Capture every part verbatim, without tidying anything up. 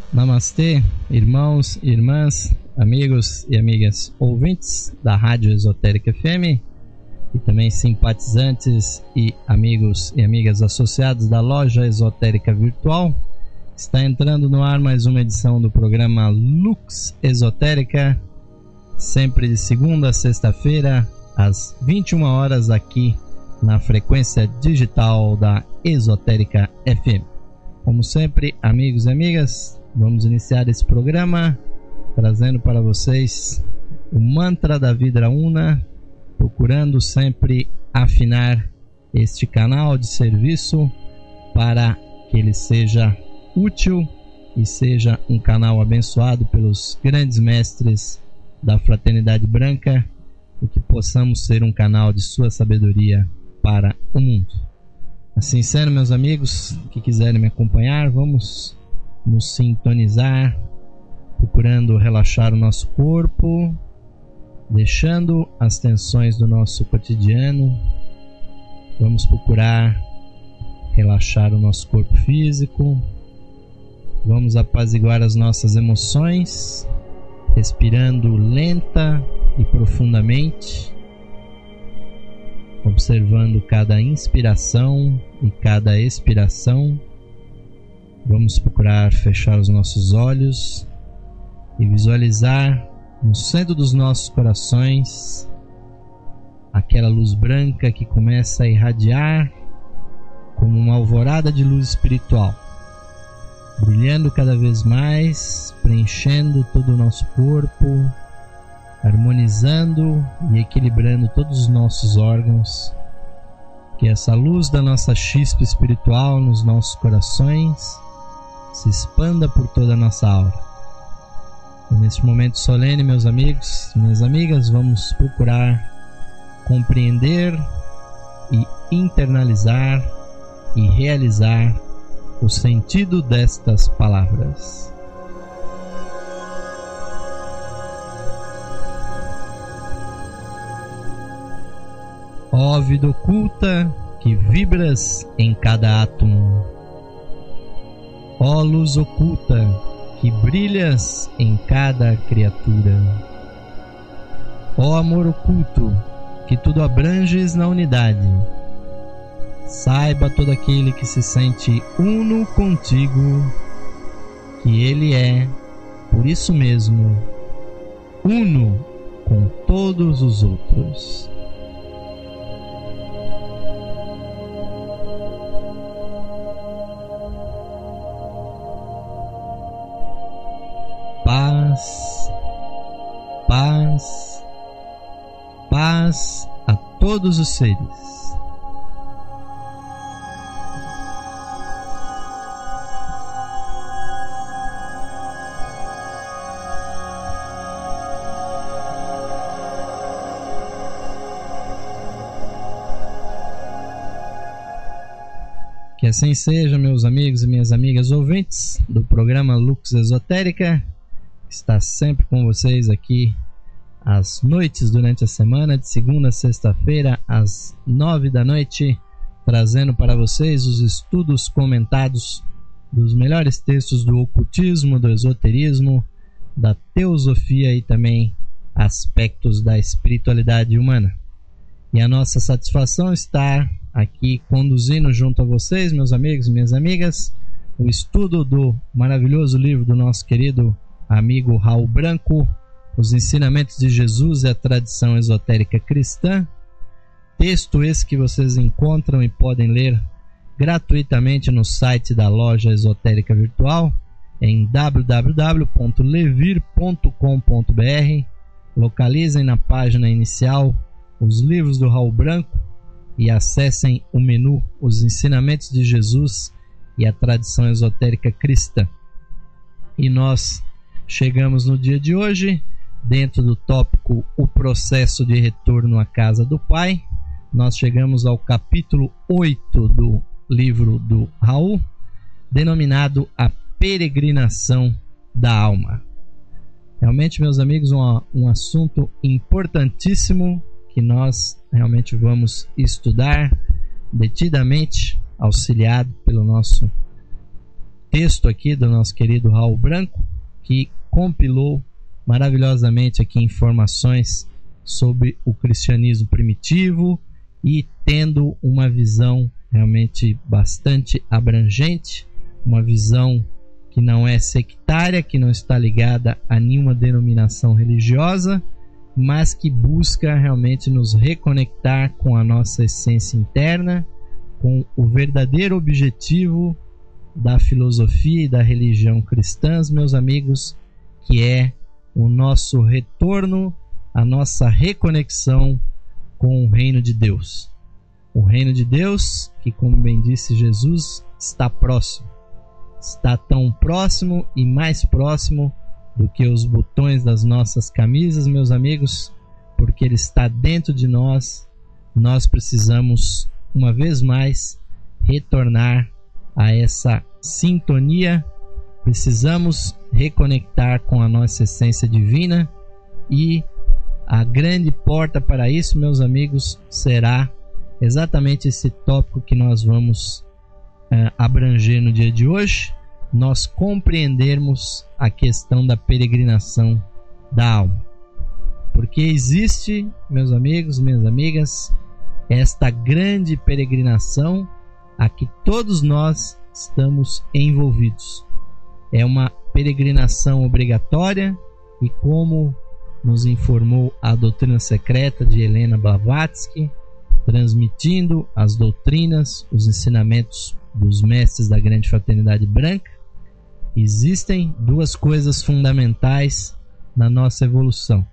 Namastê, irmãos e irmãs, amigos e amigas ouvintes da Rádio Esotérica F M e também simpatizantes e amigos e amigas associados da Loja Esotérica Virtual. Está entrando no ar mais uma edição do programa Lux Esotérica, sempre de segunda a sexta-feira, às vinte e uma horas, aqui na frequência digital da Esotérica F M. Como sempre, amigos e amigas, vamos iniciar esse programa trazendo para vocês o mantra da Vidra Una, procurando sempre afinar este canal de serviço para que ele seja útil e seja um canal abençoado pelos grandes mestres da Fraternidade Branca, e que possamos ser um canal de sua sabedoria para o mundo. Assim sendo, meus amigos que quiserem me acompanhar, vamos nos sintonizar, procurando relaxar o nosso corpo, deixando as tensões do nosso cotidiano. Vamos procurar relaxar o nosso corpo físico, vamos apaziguar as nossas emoções, respirando lenta e profundamente, observando cada inspiração e cada expiração. Vamos procurar fechar os nossos olhos e visualizar no centro dos nossos corações aquela luz branca que começa a irradiar como uma alvorada de luz espiritual, brilhando cada vez mais, preenchendo todo o nosso corpo, harmonizando e equilibrando todos os nossos órgãos. Que essa luz da nossa chispa espiritual nos nossos corações se expanda por toda a nossa aura. E neste momento solene, meus amigos, minhas amigas, vamos procurar compreender e internalizar e realizar o sentido destas palavras. Ó vida oculta que vibras em cada átomo, ó luz oculta que brilhas em cada criatura, ó amor oculto que tudo abranges na unidade, saiba todo aquele que se sente uno contigo que ele é, por isso mesmo, uno com todos os outros. Paz, paz, paz a todos os seres. Que assim seja, meus amigos e minhas amigas ouvintes do programa Lux Esotérica. Está sempre com vocês aqui às noites durante a semana, de segunda a sexta-feira, às nove da noite, trazendo para vocês os estudos comentados dos melhores textos do ocultismo, do esoterismo, da teosofia e também aspectos da espiritualidade humana. E a nossa satisfação estar aqui conduzindo junto a vocês, meus amigos e minhas amigas, o estudo do maravilhoso livro do nosso querido amigo Raul Branco, Os Ensinamentos de Jesus e a Tradição Esotérica Cristã. Texto esse que vocês encontram e podem ler gratuitamente no site da Loja Esotérica Virtual, em w w w ponto levir ponto com ponto b r. Localizem na página inicial os livros do Raul Branco e acessem o menu Os Ensinamentos de Jesus e a Tradição Esotérica Cristã. E nós chegamos no dia de hoje, dentro do tópico O Processo de Retorno à Casa do Pai. Nós chegamos ao capítulo oito do livro do Raul, denominado A Peregrinação da Alma. Realmente, meus amigos, um, um assunto importantíssimo que nós realmente vamos estudar detidamente, auxiliado pelo nosso texto aqui do nosso querido Raul Branco, que compilou maravilhosamente aqui informações sobre o cristianismo primitivo e tendo uma visão realmente bastante abrangente, uma visão que não é sectária, que não está ligada a nenhuma denominação religiosa, mas que busca realmente nos reconectar com a nossa essência interna, com o verdadeiro objetivo da filosofia e da religião cristãs, meus amigos, que é o nosso retorno, a nossa reconexão com o reino de Deus. O reino de Deus, que, como bem disse Jesus, está próximo. Está tão próximo e mais próximo do que os botões das nossas camisas, meus amigos, porque Ele está dentro de nós. Nós precisamos, uma vez mais, retornar a essa sintonia. Precisamos reconectar com a nossa essência divina, e a grande porta para isso, meus amigos, será exatamente esse tópico que nós vamos uh, abranger no dia de hoje. Nós compreendermos a questão da peregrinação da alma, porque existe, meus amigos, minhas amigas, esta grande peregrinação a que todos nós estamos envolvidos. É uma peregrinação obrigatória, e como nos informou a doutrina secreta de Helena Blavatsky, transmitindo as doutrinas, os ensinamentos dos mestres da grande fraternidade branca, existem duas coisas fundamentais na nossa evolução: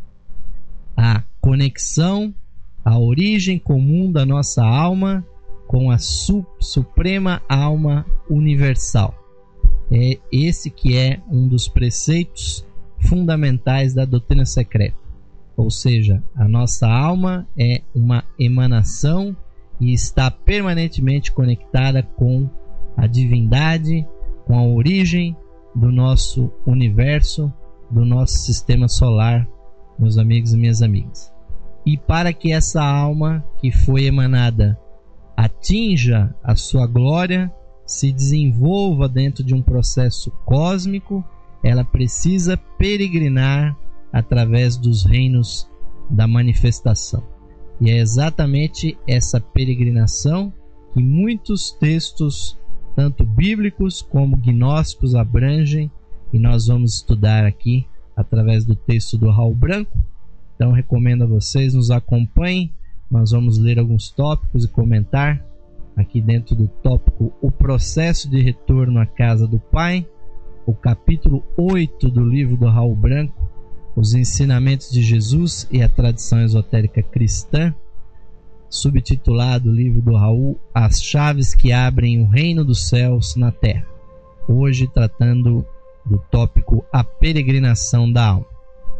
a conexão, a origem comum da nossa alma com a su- suprema alma universal. É esse que é um dos preceitos fundamentais da doutrina secreta. Ou seja, a nossa alma é uma emanação e está permanentemente conectada com a divindade, com a origem do nosso universo, do nosso sistema solar, meus amigos e minhas amigas. E para que essa alma que foi emanada atinja a sua glória, se desenvolva dentro de um processo cósmico, ela precisa peregrinar através dos reinos da manifestação. E é exatamente essa peregrinação que muitos textos, tanto bíblicos como gnósticos, abrangem, e nós vamos estudar aqui através do texto do Raul Branco. Então recomendo a vocês, nos acompanhem. Nós vamos ler alguns tópicos e comentar aqui dentro do tópico O Processo de Retorno à Casa do Pai, o capítulo oito do livro do Raul Branco, Os Ensinamentos de Jesus e a Tradição Esotérica Cristã, subtitulado o livro do Raul, As Chaves que Abrem o Reino dos Céus na Terra. Hoje tratando do tópico A Peregrinação da Alma.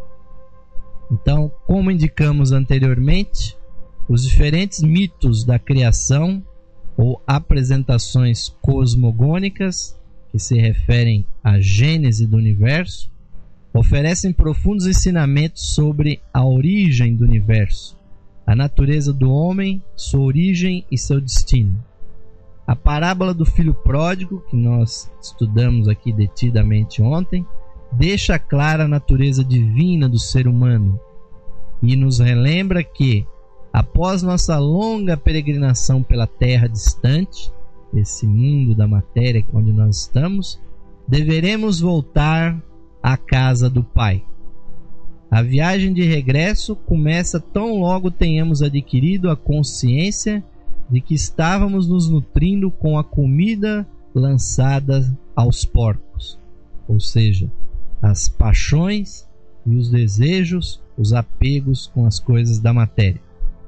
Então, como indicamos anteriormente, os diferentes mitos da criação ou apresentações cosmogônicas, que se referem à gênese do universo, oferecem profundos ensinamentos sobre a origem do universo, a natureza do homem, sua origem e seu destino. A parábola do filho pródigo, que nós estudamos aqui detidamente ontem, deixa clara a natureza divina do ser humano e nos relembra que, após nossa longa peregrinação pela terra distante, esse mundo da matéria onde nós estamos, deveremos voltar à casa do Pai. A viagem de regresso começa tão logo tenhamos adquirido a consciência de que estávamos nos nutrindo com a comida lançada aos porcos, ou seja, as paixões e os desejos, os apegos com as coisas da matéria.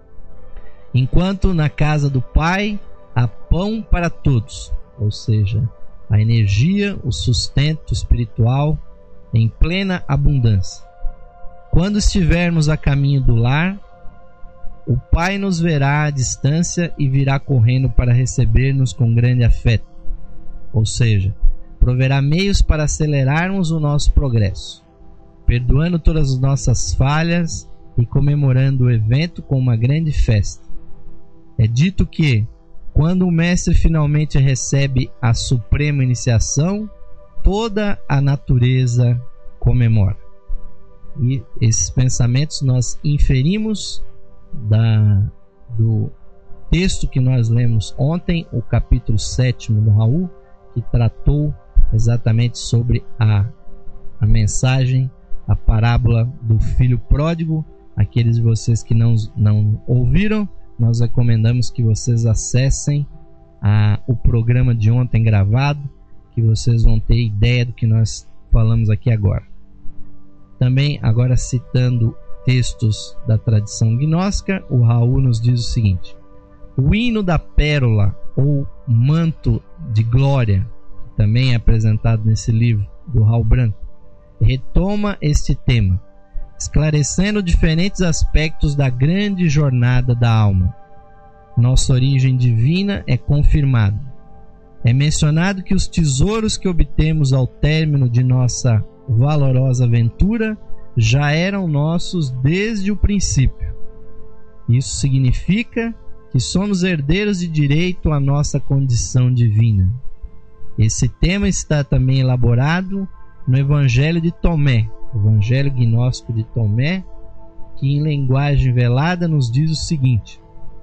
Enquanto na casa do Pai há pão para todos, ou seja, a energia, o sustento espiritual em plena abundância. Quando estivermos a caminho do lar, o Pai nos verá à distância e virá correndo para receber-nos com grande afeto, ou seja, proverá meios para acelerarmos o nosso progresso, perdoando todas as nossas falhas e comemorando o evento com uma grande festa. É dito que, Quando o mestre finalmente recebe a suprema iniciação, toda a natureza comemora. E esses pensamentos nós inferimos da, do texto que nós lemos ontem, o capítulo sétimo do Raul, que tratou exatamente sobre a, a mensagem, a parábola do filho pródigo. Aqueles de vocês que não, não ouviram, nós recomendamos que vocês acessem a, o programa de ontem gravado, que vocês vão ter ideia do que nós falamos aqui agora. Também, agora citando textos da tradição gnóstica, o Raul nos diz o seguinte: o hino da pérola ou manto de glória, que também é apresentado nesse livro do Raul Branco, retoma este tema, esclarecendo diferentes aspectos da grande jornada da alma. Nossa origem divina é confirmada. É mencionado que os tesouros que obtemos ao término de nossa valorosa aventura já eram nossos desde o princípio. Isso significa que somos herdeiros de direito à nossa condição divina. Esse tema está também elaborado no Evangelho de Tomé, Evangelho gnóstico de Tomé, que em linguagem velada nos diz o seguinte: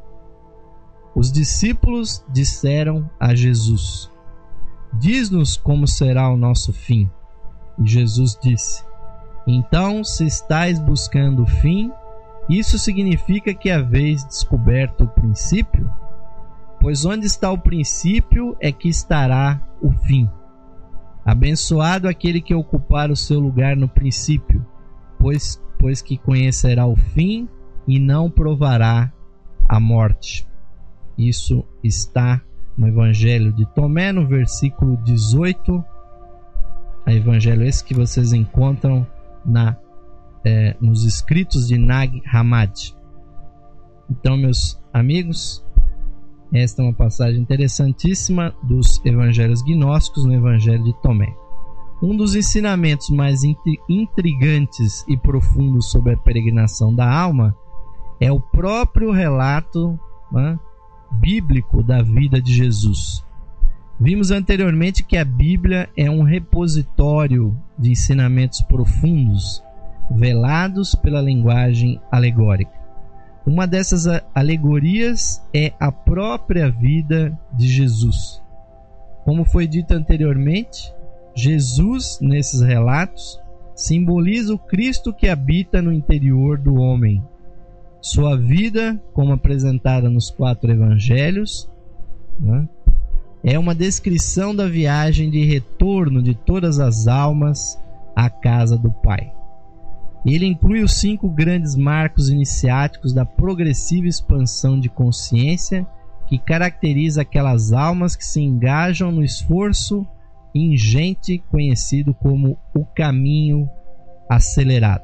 os discípulos disseram a Jesus: diz-nos como será o nosso fim. E Jesus disse: então, se estáis buscando o fim, isso significa que haveis descoberto o princípio? Pois onde está o princípio é que estará o fim. Abençoado aquele que ocupar o seu lugar no princípio, pois, pois que conhecerá o fim e não provará a morte. Isso está no Evangelho de Tomé, no versículo dezoito. Evangelho esse que vocês encontram na, é, nos escritos de Nag Hammadi. Então, meus amigos, esta é uma passagem interessantíssima dos evangelhos gnósticos no Evangelho de Tomé. Um dos ensinamentos mais intrigantes e profundos sobre a peregrinação da alma é o próprio relato, né, bíblico da vida de Jesus. Vimos anteriormente que a Bíblia é um repositório de ensinamentos profundos, velados pela linguagem alegórica. Uma dessas alegorias é a própria vida de Jesus. Como foi dito anteriormente, Jesus, nesses relatos, simboliza o Cristo que habita no interior do homem. Sua vida, como apresentada nos quatro evangelhos, né, é uma descrição da viagem de retorno de todas as almas à casa do Pai. Ele inclui os cinco grandes marcos iniciáticos da progressiva expansão de consciência que caracteriza aquelas almas que se engajam no esforço ingente conhecido como o caminho acelerado.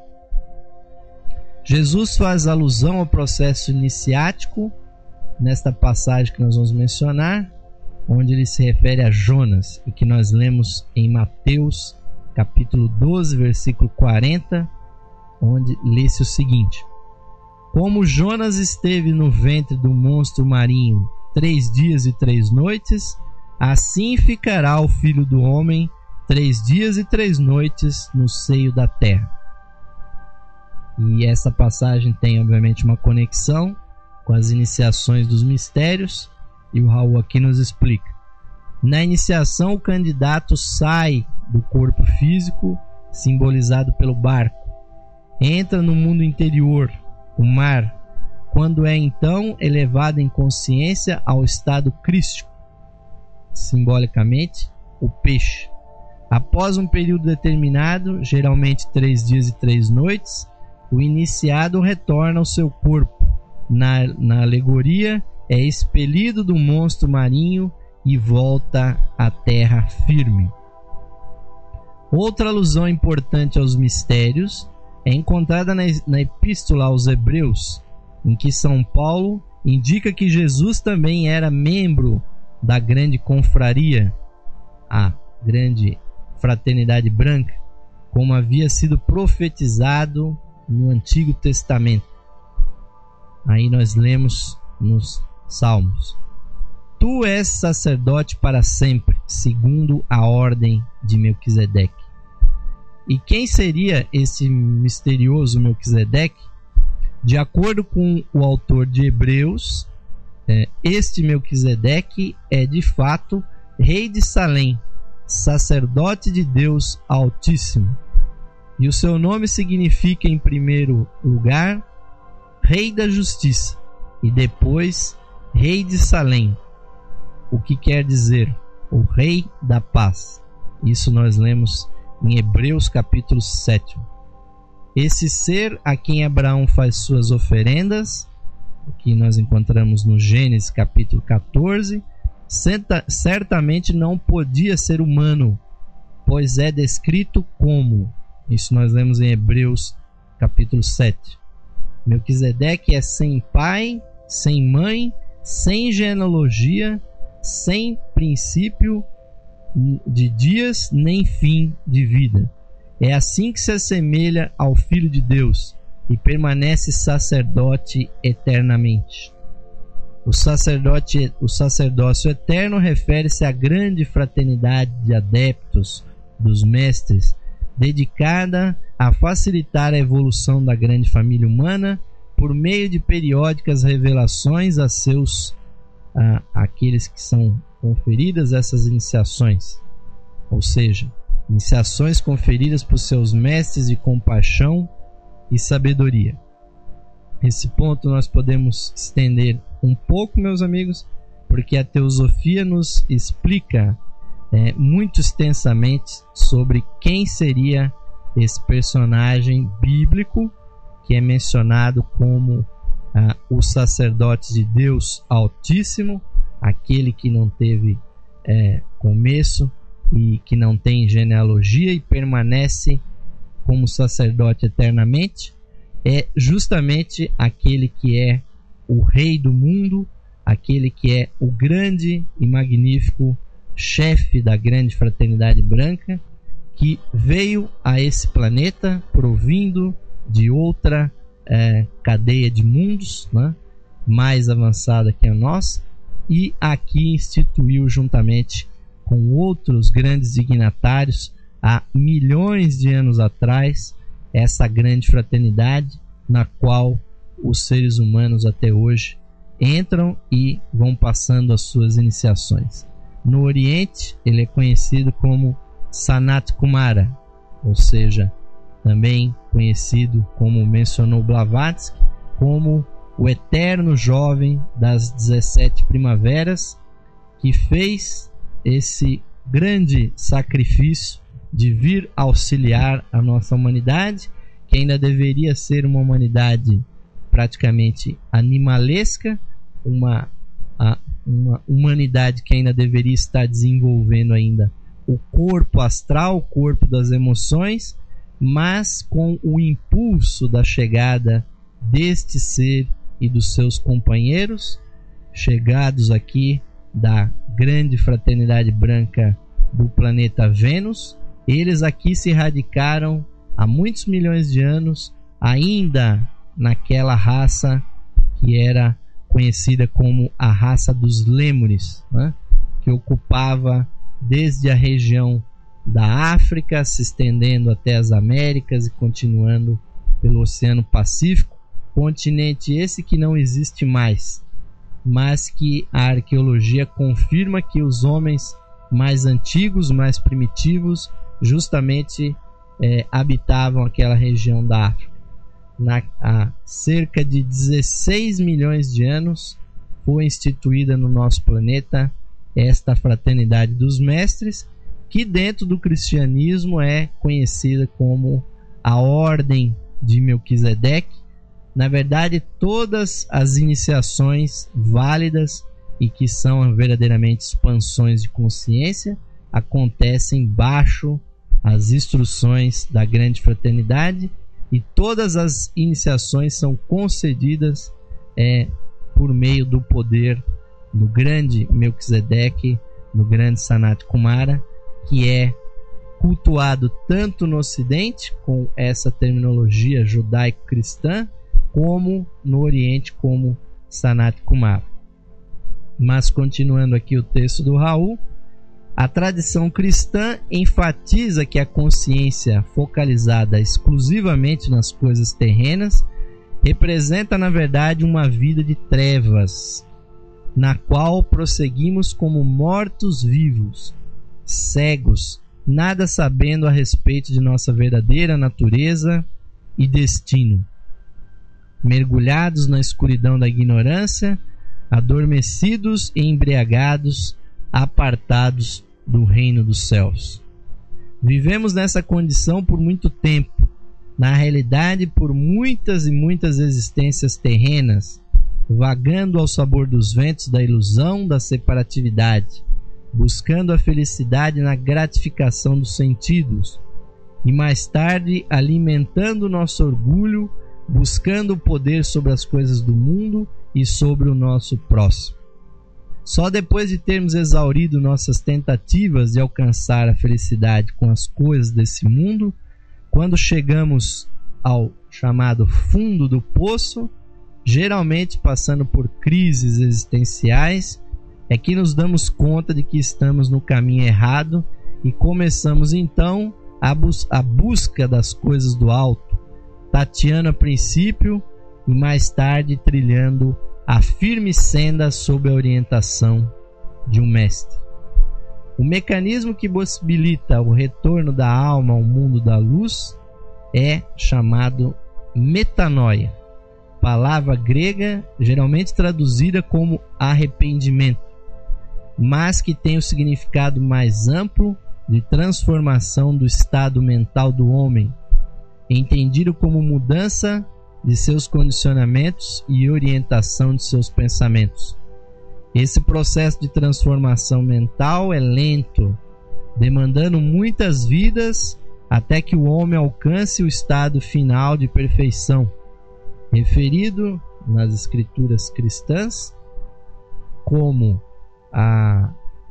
Jesus faz alusão ao processo iniciático nesta passagem que nós vamos mencionar, onde ele se refere a Jonas e que nós lemos em Mateus capítulo doze, versículo quarenta, onde lê-se o seguinte: como Jonas esteve no ventre do monstro marinho três dias e três noites, assim ficará o Filho do Homem três dias e três noites no seio da terra. E essa passagem tem obviamente uma conexão com as iniciações dos mistérios, e o Raul aqui nos explica. Na iniciação, o candidato sai do corpo físico, simbolizado pelo barco, entra no mundo interior, o mar, quando é então elevado em consciência ao estado crístico, simbolicamente o peixe. Após um período determinado, geralmente três dias e três noites, o iniciado retorna ao seu corpo. Na, na alegoria, é expelido do monstro marinho e volta à terra firme. Outra alusão importante aos mistérios é encontrada na, na Epístola aos Hebreus, em que São Paulo indica que Jesus também era membro da grande confraria, a grande fraternidade branca, como havia sido profetizado no Antigo Testamento. Aí nós lemos nos Salmos: tu és sacerdote para sempre, segundo a ordem de Melquisedeque. E quem seria esse misterioso Melquisedeque? De acordo com o autor de Hebreus, este Melquisedeque é de fato rei de Salém, sacerdote de Deus Altíssimo. E o seu nome significa, em primeiro lugar, Rei da Justiça, e depois Rei de Salém, o que quer dizer o Rei da Paz. Isso nós lemos em Hebreus capítulo sete. Esse ser a quem Abraão faz suas oferendas, o que nós encontramos no Gênesis capítulo quatorze, certamente não podia ser humano, pois é descrito como, isso nós lemos em Hebreus capítulo sete. Melquisedeque é sem pai, sem mãe, sem genealogia, sem princípio de dias, nem fim de vida. É assim que se assemelha ao Filho de Deus e permanece sacerdote eternamente. O, sacerdote, o sacerdócio eterno refere-se à grande fraternidade de adeptos dos mestres, dedicada a facilitar a evolução da grande família humana por meio de periódicas revelações a seus a, aqueles que são conferidas essas iniciações, ou seja, iniciações conferidas por seus mestres de compaixão e sabedoria. Esse ponto nós podemos estender um pouco, meus amigos, porque a teosofia nos explica é, muito extensamente sobre quem seria esse personagem bíblico que é mencionado como ah, o sacerdote de Deus Altíssimo, aquele que não teve é, começo e que não tem genealogia e permanece como sacerdote eternamente. É justamente aquele que é o rei do mundo, aquele que é o grande e magnífico chefe da grande fraternidade branca, que veio a esse planeta provindo de outra é, cadeia de mundos, né, mais avançada que a nossa, e aqui instituiu juntamente com outros grandes dignatários há milhões de anos atrás essa grande fraternidade na qual os seres humanos até hoje entram e vão passando as suas iniciações. No Oriente ele é conhecido como Sanat Kumara, ou seja, também conhecido, como mencionou Blavatsky, como o eterno jovem das dezessete primaveras, que fez esse grande sacrifício de vir auxiliar a nossa humanidade, que ainda deveria ser uma humanidade praticamente animalesca, uma, a, uma humanidade que ainda deveria estar desenvolvendo ainda o corpo astral, o corpo das emoções, mas com o impulso da chegada deste ser e dos seus companheiros, chegados aqui da grande fraternidade branca do planeta Vênus. Eles aqui se radicaram há muitos milhões de anos, ainda naquela raça que era conhecida como a raça dos Lêmures, né? Que ocupava desde a região da África, se estendendo até as Américas e continuando pelo Oceano Pacífico, continente esse que não existe mais, mas que a arqueologia confirma que os homens mais antigos, mais primitivos, justamente é, habitavam aquela região da África. Na, há cerca de dezesseis milhões de anos foi instituída no nosso planeta esta fraternidade dos mestres, que dentro do cristianismo é conhecida como a Ordem de Melquisedeque. Na verdade, todas as iniciações válidas e que são verdadeiramente expansões de consciência acontecem baixo as instruções da grande fraternidade, e todas as iniciações são concedidas é, por meio do poder do grande Melquisedeque, do grande Sanat Kumara, que é cultuado tanto no Ocidente, com essa terminologia judaico-cristã, como no Oriente, como Sanat Kumara. Mas continuando aqui o texto do Raul, a tradição cristã enfatiza que a consciência focalizada exclusivamente nas coisas terrenas representa, na verdade, uma vida de trevas, na qual prosseguimos como mortos-vivos, cegos, nada sabendo a respeito de nossa verdadeira natureza e destino, mergulhados na escuridão da ignorância, adormecidos e embriagados, apartados do reino dos céus. Vivemos nessa condição por muito tempo, na realidade por muitas e muitas existências terrenas, vagando ao sabor dos ventos da ilusão da separatividade, buscando a felicidade na gratificação dos sentidos, e mais tarde alimentando nosso orgulho, buscando o poder sobre as coisas do mundo e sobre o nosso próximo. Só depois de termos exaurido nossas tentativas de alcançar a felicidade com as coisas desse mundo, quando chegamos ao chamado fundo do poço, geralmente passando por crises existenciais, é que nos damos conta de que estamos no caminho errado e começamos então a, bus- a busca das coisas do alto, tateando a princípio e mais tarde trilhando a firme senda sob a orientação de um mestre. O mecanismo que possibilita o retorno da alma ao mundo da luz é chamado metanoia, palavra grega geralmente traduzida como arrependimento, mas que tem o significado mais amplo de transformação do estado mental do homem, entendido como mudança de seus condicionamentos e orientação de seus pensamentos. Esse processo de transformação mental é lento, demandando muitas vidas até que o homem alcance o estado final de perfeição, referido nas escrituras cristãs como a,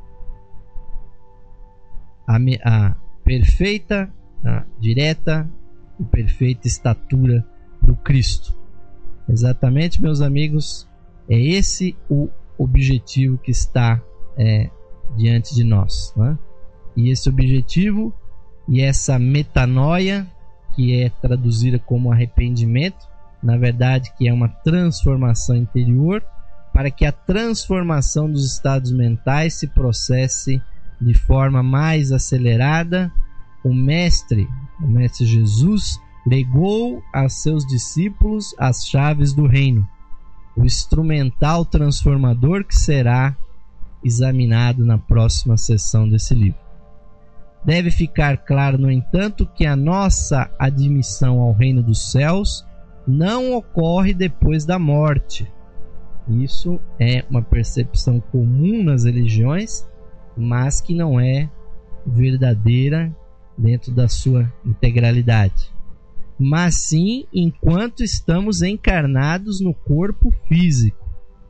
a, a perfeita, a direta e perfeita estatura do Cristo. Exatamente, meus amigos, é esse o objetivo que está é, diante de nós, né? E esse objetivo e essa metanoia, que é traduzida como arrependimento, na verdade que é uma transformação interior, para que a transformação dos estados mentais se processe de forma mais acelerada. O mestre, o mestre Jesus, legou a seus discípulos as chaves do reino, o instrumental transformador que será examinado na próxima sessão desse livro. Deve ficar claro, no entanto, que a nossa admissão ao reino dos céus não ocorre depois da morte. Isso é uma percepção comum nas religiões, mas que não é verdadeira dentro da sua integralidade. Mas sim enquanto estamos encarnados no corpo físico.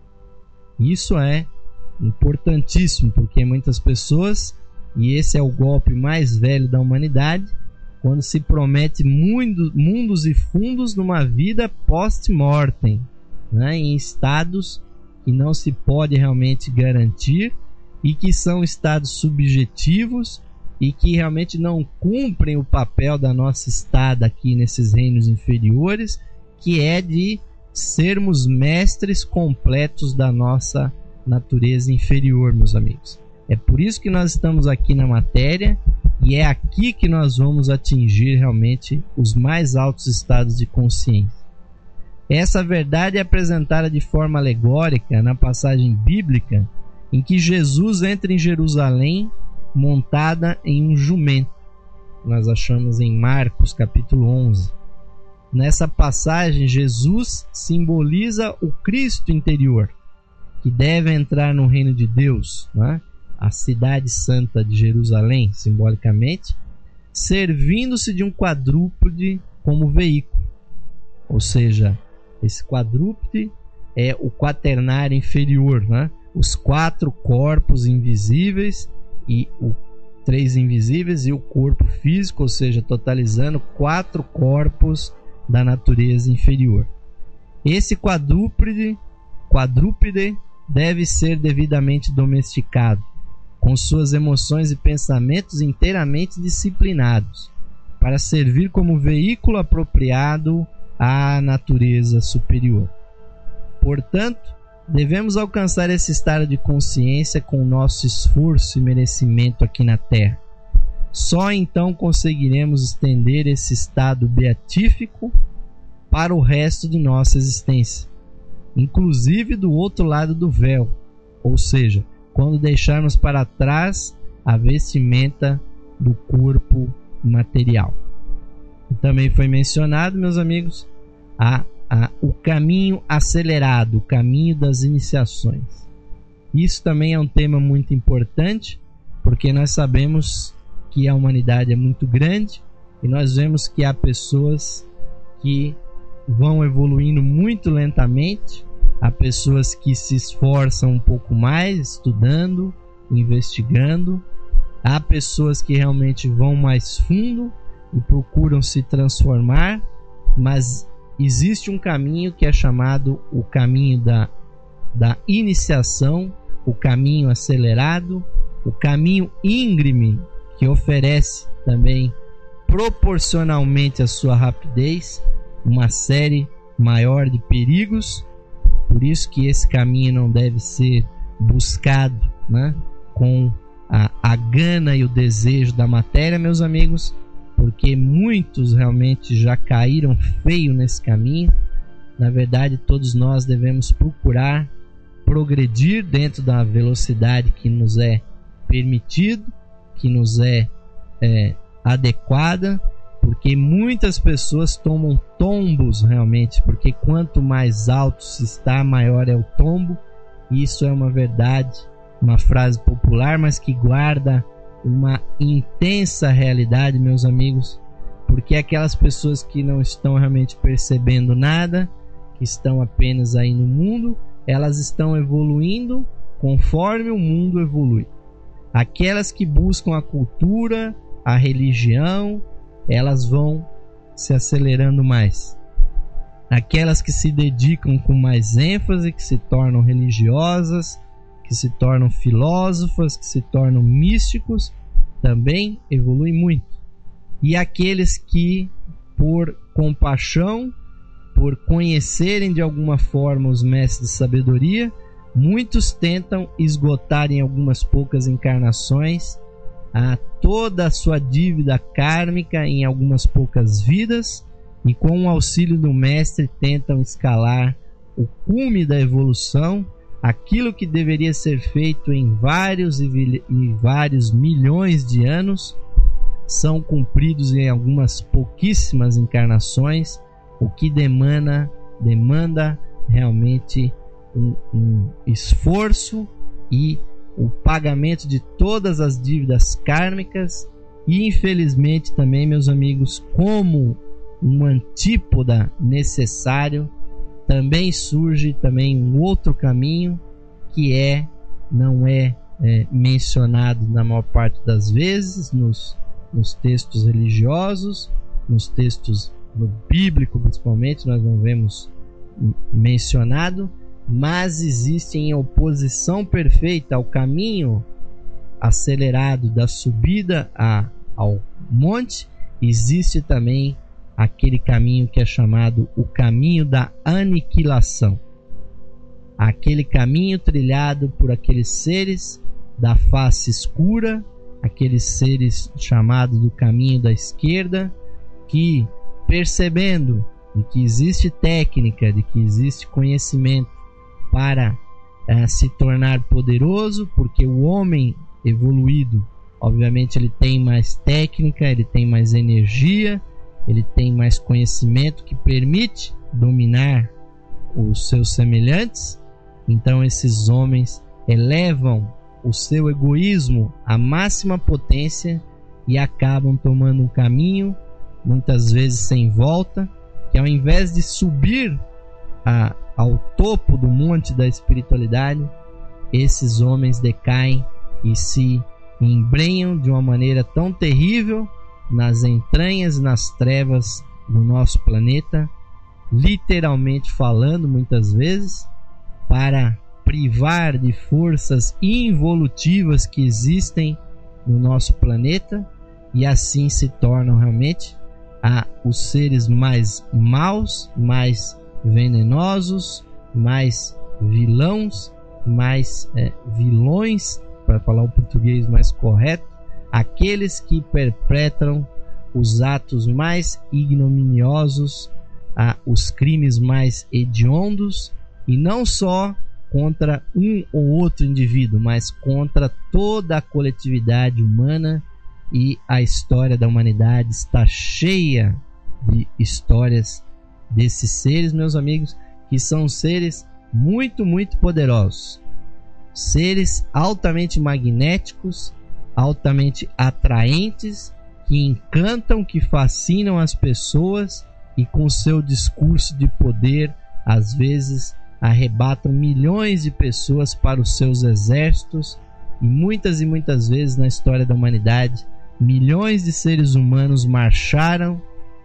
Isso é importantíssimo, porque muitas pessoas, e esse é o golpe mais velho da humanidade, quando se promete mundo, mundos e fundos numa vida post-mortem, né, em estados que não se pode realmente garantir e que são estados subjetivos e que realmente não cumprem o papel da nossa estada aqui nesses reinos inferiores, que é de sermos mestres completos da nossa natureza inferior, meus amigos. É por isso que nós estamos aqui na matéria e é aqui que nós vamos atingir realmente os mais altos estados de consciência. Essa verdade é apresentada de forma alegórica na passagem bíblica em que Jesus entra em Jerusalém montada em um jumento. Nós achamos em Marcos capítulo onze. Nessa passagem, Jesus simboliza o Cristo interior, que deve entrar no reino de Deus, né? A cidade santa de Jerusalém, simbolicamente, servindo-se de um quadrúpede como veículo. Ou seja, esse quadrúpede é o quaternário inferior, né? Os quatro corpos invisíveis e o três invisíveis e o corpo físico, ou seja, totalizando quatro corpos da natureza inferior. Esse quadrúpede, quadrúpede deve ser devidamente domesticado, com suas emoções e pensamentos inteiramente disciplinados, para servir como veículo apropriado à natureza superior. Portanto, devemos alcançar esse estado de consciência com o nosso esforço e merecimento aqui na Terra. Só então conseguiremos estender esse estado beatífico para o resto de nossa existência, inclusive do outro lado do véu, ou seja, quando deixarmos para trás a vestimenta do corpo material. E também foi mencionado, meus amigos, a, a, o caminho acelerado, o caminho das iniciações. Isso também é um tema muito importante, porque nós sabemos que a humanidade é muito grande e nós vemos que há pessoas que vão evoluindo muito lentamente, há pessoas que se esforçam um pouco mais, estudando, investigando, há pessoas que realmente vão mais fundo e procuram se transformar, mas existe um caminho que é chamado o caminho da, da iniciação, o caminho acelerado, o caminho íngreme, que oferece também proporcionalmente à sua rapidez uma série maior de perigos. Por isso que esse caminho não deve ser buscado, né, com a, a gana e o desejo da matéria, meus amigos, porque muitos realmente já caíram feio nesse caminho. Na verdade, todos nós devemos procurar progredir dentro da velocidade que nos é permitido, que nos é, é adequada, porque muitas pessoas tomam tombos realmente, porque quanto mais alto se está, maior é o tombo. Isso é uma verdade, uma frase popular, mas que guarda uma intensa realidade, meus amigos, porque aquelas pessoas que não estão realmente percebendo nada, que estão apenas aí no mundo, elas estão evoluindo conforme o mundo evolui. Aquelas que buscam a cultura, a religião, elas vão se acelerando mais. Aquelas que se dedicam com mais ênfase, que se tornam religiosas, que se tornam filósofas, que se tornam místicos, também evoluem muito. E aqueles que, por compaixão, por conhecerem de alguma forma os mestres de sabedoria, muitos tentam esgotar em algumas poucas encarnações a toda a sua dívida kármica em algumas poucas vidas, e com o auxílio do mestre tentam escalar o cume da evolução, aquilo que deveria ser feito em vários e vários milhões de anos, são cumpridos em algumas pouquíssimas encarnações, o que demanda, demanda realmente um, um esforço e o pagamento de todas as dívidas kármicas. E infelizmente também, meus amigos, como um antípoda necessário, também surge também um outro caminho que é não é, é mencionado na maior parte das vezes nos, nos textos religiosos, nos textos no bíblico principalmente, nós não vemos mencionado, mas existe em oposição perfeita ao caminho acelerado da subida a, ao monte, existe também aquele caminho que é chamado o caminho da aniquilação, aquele caminho trilhado por aqueles seres da face escura, aqueles seres chamados do caminho da esquerda, que, percebendo de que existe técnica, de que existe conhecimento para uh, se tornar poderoso, porque o homem evoluído, obviamente, ele tem mais técnica, ele tem mais energia, ele tem mais conhecimento que permite dominar os seus semelhantes. Então esses homens elevam o seu egoísmo à máxima potência e acabam tomando um caminho, muitas vezes sem volta, que ao invés de subir a, ao topo do monte da espiritualidade, esses homens decaem e se embrenham de uma maneira tão terrível nas entranhas e nas trevas do nosso planeta, literalmente falando muitas vezes, para privar de forças involutivas que existem no nosso planeta, e assim se tornam realmente ah, os seres mais maus, mais venenosos, mais vilões, mais é, vilões, para falar o português mais correto, aqueles que perpetram os atos mais ignominiosos, ah, os crimes mais hediondos, e não só contra um ou outro indivíduo, mas contra toda a coletividade humana. E a história da humanidade está cheia de histórias desses seres, meus amigos, que são seres muito, muito poderosos, seres altamente magnéticos, altamente atraentes, que encantam, que fascinam as pessoas, e com seu discurso de poder, às vezes arrebatam milhões de pessoas para os seus exércitos. E muitas e muitas vezes na história da humanidade, milhões de seres humanos marcharam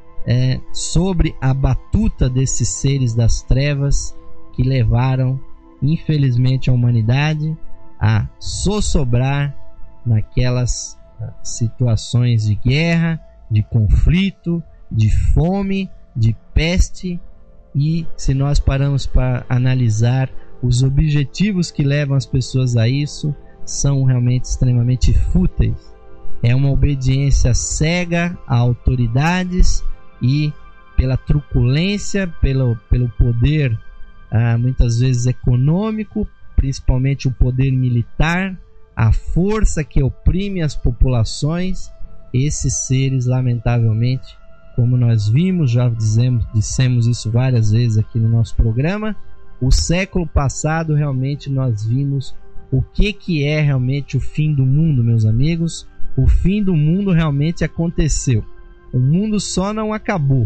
é, sobre a batuta desses seres das trevas, que levaram, infelizmente, a humanidade a sossobrar naquelas situações de guerra, de conflito, de fome, de peste. E se nós paramos para analisar os objetivos que levam as pessoas a isso, são realmente extremamente fúteis. É uma obediência cega a autoridades, e pela truculência, pelo, pelo poder ah, muitas vezes econômico, principalmente o poder militar, a força que oprime as populações. Esses seres, lamentavelmente, como nós vimos, já dizemos, dissemos isso várias vezes aqui no nosso programa, o século passado realmente nós vimos o que, que é realmente o fim do mundo, meus amigos. O fim do mundo realmente aconteceu. O mundo só não acabou,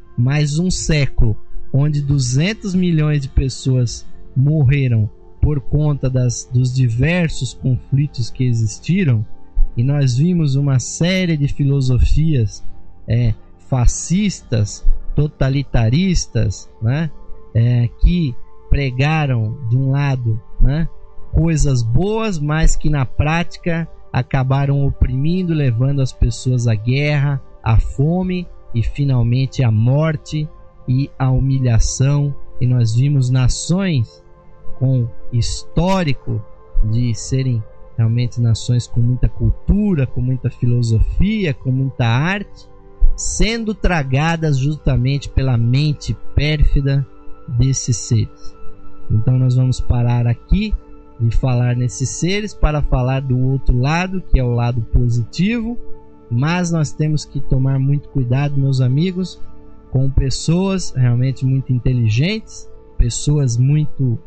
mas um século onde duzentos milhões de pessoas morreram por conta das, dos diversos conflitos que existiram, e nós vimos uma série de filosofias é, fascistas, totalitaristas, né, é, que pregaram, de um lado, né, coisas boas, mas que na prática acabaram oprimindo, levando as pessoas à guerra, à fome e finalmente à morte e à humilhação. E nós vimos nações com histórico de serem realmente nações com muita cultura, com muita filosofia, com muita arte, sendo tragadas justamente pela mente pérfida desses seres. Então nós vamos parar aqui de falar nesses seres para falar do outro lado, que é o lado positivo. Mas nós temos que tomar muito cuidado, meus amigos, com pessoas realmente muito inteligentes, pessoas muito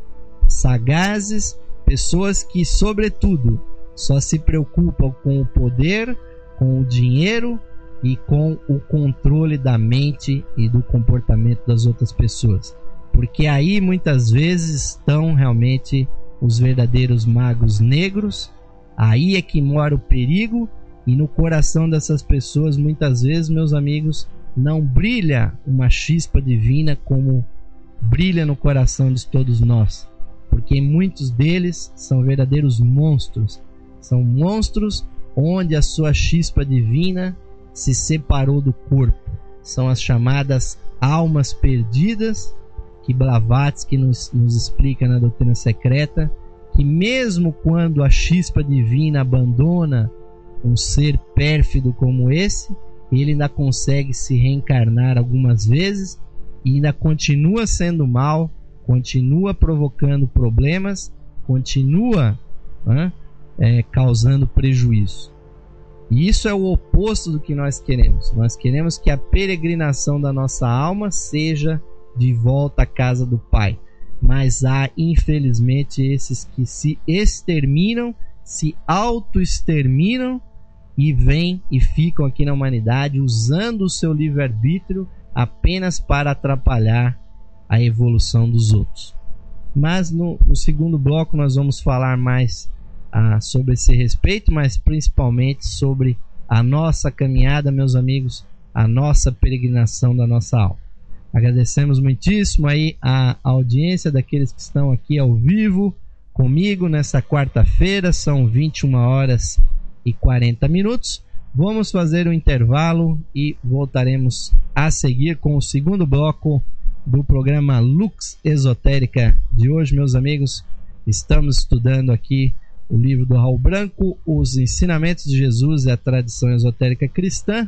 sagazes, pessoas que, sobretudo, só se preocupam com o poder, com o dinheiro e com o controle da mente e do comportamento das outras pessoas. Porque aí muitas vezes estão realmente os verdadeiros magos negros. Aí é que mora o perigo, e no coração dessas pessoas muitas vezes, meus amigos, não brilha uma chispa divina como brilha no coração de todos nós, porque muitos deles são verdadeiros monstros, são monstros onde a sua chispa divina se separou do corpo. São as chamadas almas perdidas, que Blavatsky nos, nos explica na doutrina secreta, que mesmo quando a chispa divina abandona um ser pérfido como esse, ele ainda consegue se reencarnar algumas vezes e ainda continua sendo mal, continua provocando problemas, continua né, é, causando prejuízo. E isso é o oposto do que nós queremos. Nós queremos que a peregrinação da nossa alma seja de volta à casa do Pai. Mas há, infelizmente, esses que se exterminam, se auto-exterminam e vêm e ficam aqui na humanidade usando o seu livre-arbítrio apenas para atrapalhar a evolução dos outros. Mas no, no segundo bloco nós vamos falar mais ah, sobre esse respeito, mas principalmente sobre a nossa caminhada, meus amigos, a nossa peregrinação da nossa alma. Agradecemos muitíssimo aí a audiência daqueles que estão aqui ao vivo comigo nessa quarta-feira. São vinte e uma horas e quarenta minutos. Vamos fazer um intervalo e voltaremos a seguir com o segundo bloco do programa Lux Esotérica de hoje, meus amigos. Estamos estudando aqui o livro do Raul Branco, Os Ensinamentos de Jesus e a Tradição Esotérica Cristã,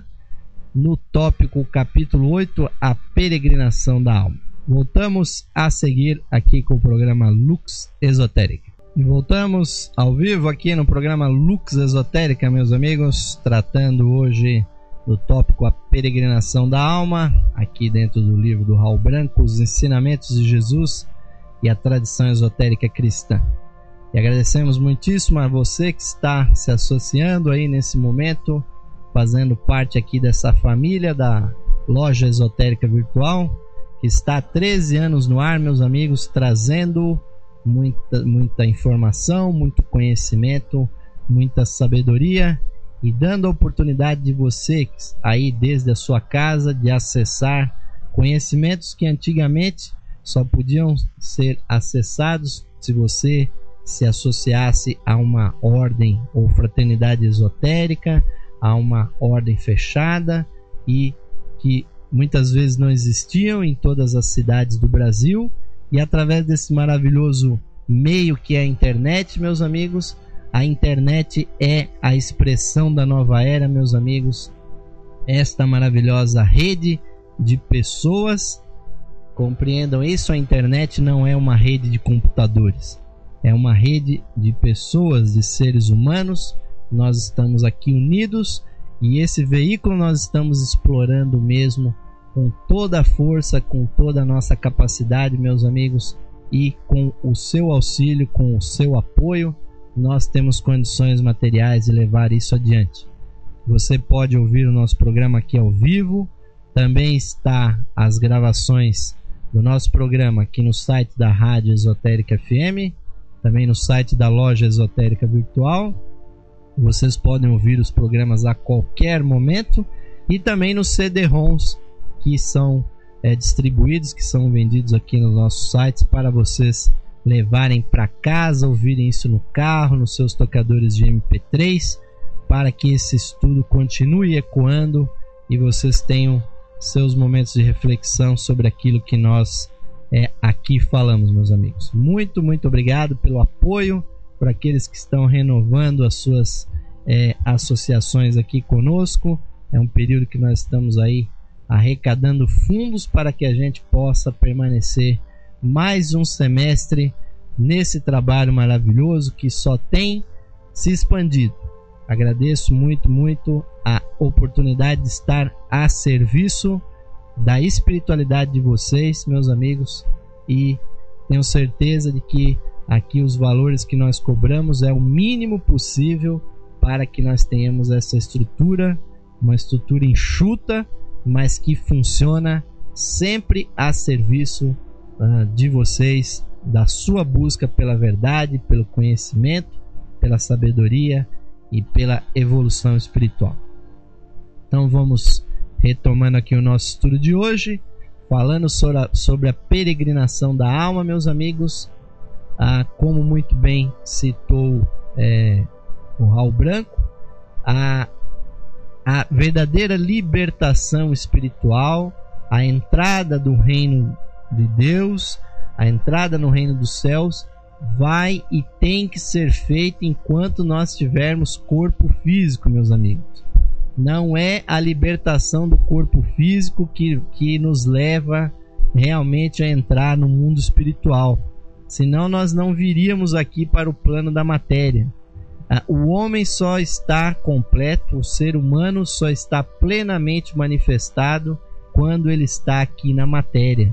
no tópico capítulo oito, A Peregrinação da Alma. Voltamos a seguir aqui com o programa Lux Esotérica. E voltamos ao vivo aqui no programa Lux Esotérica, meus amigos, tratando hoje do tópico A Peregrinação da Alma, aqui dentro do livro do Raul Branco, Os Ensinamentos de Jesus e a Tradição Esotérica Cristã. E agradecemos muitíssimo a você que está se associando aí nesse momento, fazendo parte aqui dessa família da Loja Esotérica Virtual, que está há treze anos no ar, meus amigos, trazendo muita, muita informação, muito conhecimento, muita sabedoria e dando a oportunidade de você aí desde a sua casa de acessar conhecimentos que antigamente só podiam ser acessados se você se associasse a uma ordem ou fraternidade esotérica, a uma ordem fechada e que muitas vezes não existiam em todas as cidades do Brasil. E através desse maravilhoso meio que é a internet, meus amigos, a internet é a expressão da nova era, meus amigos. Esta maravilhosa rede de pessoas, compreendam isso, a internet não é uma rede de computadores, é uma rede de pessoas, de seres humanos. Nós estamos aqui unidos e esse veículo nós estamos explorando mesmo com toda a força, com toda a nossa capacidade, meus amigos, e com o seu auxílio, com o seu apoio, nós temos condições materiais de levar isso adiante. Você pode ouvir o nosso programa aqui ao vivo, também está as gravações do nosso programa aqui no site da Rádio Esotérica F M, também no site da Loja Esotérica Virtual. Vocês podem ouvir os programas a qualquer momento e também nos C D-ROMs que são é, distribuídos, que são vendidos aqui nos nossos sites para vocês levarem para casa, ouvirem isso no carro, nos seus tocadores de M P três, para que esse estudo continue ecoando e vocês tenham seus momentos de reflexão sobre aquilo que nós é, aqui falamos, meus amigos. Muito, muito obrigado pelo apoio, para aqueles que estão renovando as suas é, associações aqui conosco. É um período que nós estamos aí arrecadando fundos para que a gente possa permanecer mais um semestre nesse trabalho maravilhoso que só tem se expandido. Agradeço muito, muito a oportunidade de estar a serviço da espiritualidade de vocês, meus amigos, e tenho certeza de que aqui os valores que nós cobramos é o mínimo possível para que nós tenhamos essa estrutura, uma estrutura enxuta, mas que funciona sempre a serviço uh, de vocês, da sua busca pela verdade, pelo conhecimento, pela sabedoria e pela evolução espiritual. Então vamos retomando aqui o nosso estudo de hoje, falando sobre a, sobre a peregrinação da alma, meus amigos. Ah, como muito bem citou é, o Raul Branco, a A verdadeira libertação espiritual, a entrada do reino de Deus, a entrada no reino dos céus, vai e tem que ser feita enquanto nós tivermos corpo físico, meus amigos. Não é a libertação do corpo físico que, que nos leva realmente a entrar no mundo espiritual. Senão nós não viríamos aqui para o plano da matéria. O homem só está completo, o ser humano só está plenamente manifestado quando ele está aqui na matéria.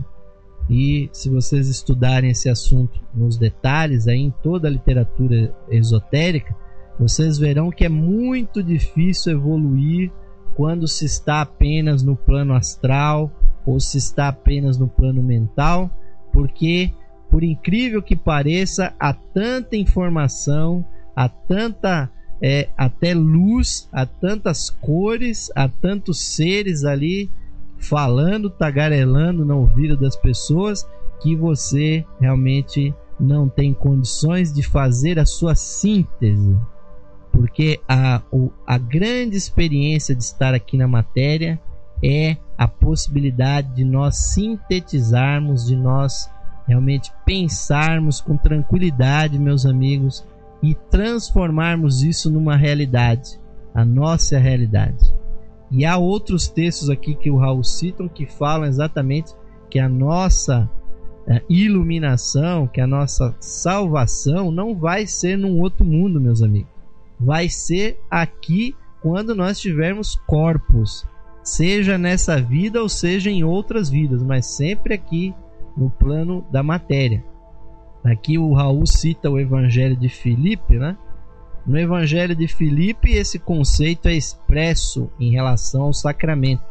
E se vocês estudarem esse assunto nos detalhes, aí em toda a literatura esotérica, vocês verão que é muito difícil evoluir quando se está apenas no plano astral ou se está apenas no plano mental, porque, por incrível que pareça, há tanta informação, há tanta é, até luz, há tantas cores, há tantos seres ali falando, tagarelando no ouvido das pessoas, que você realmente não tem condições de fazer a sua síntese, porque a, o, a grande experiência de estar aqui na matéria é a possibilidade de nós sintetizarmos, de nós realmente pensarmos com tranquilidade, meus amigos, e transformarmos isso numa realidade, a nossa realidade. E há outros textos aqui que o Raul cita que falam exatamente que a nossa é, iluminação, que a nossa salvação não vai ser num outro mundo, meus amigos. Vai ser aqui quando nós tivermos corpos, seja nessa vida ou seja em outras vidas, mas sempre aqui no plano da matéria. Aqui o Raul cita o Evangelho de Filipe, né? No Evangelho de Filipe, esse conceito é expresso em relação aos sacramentos.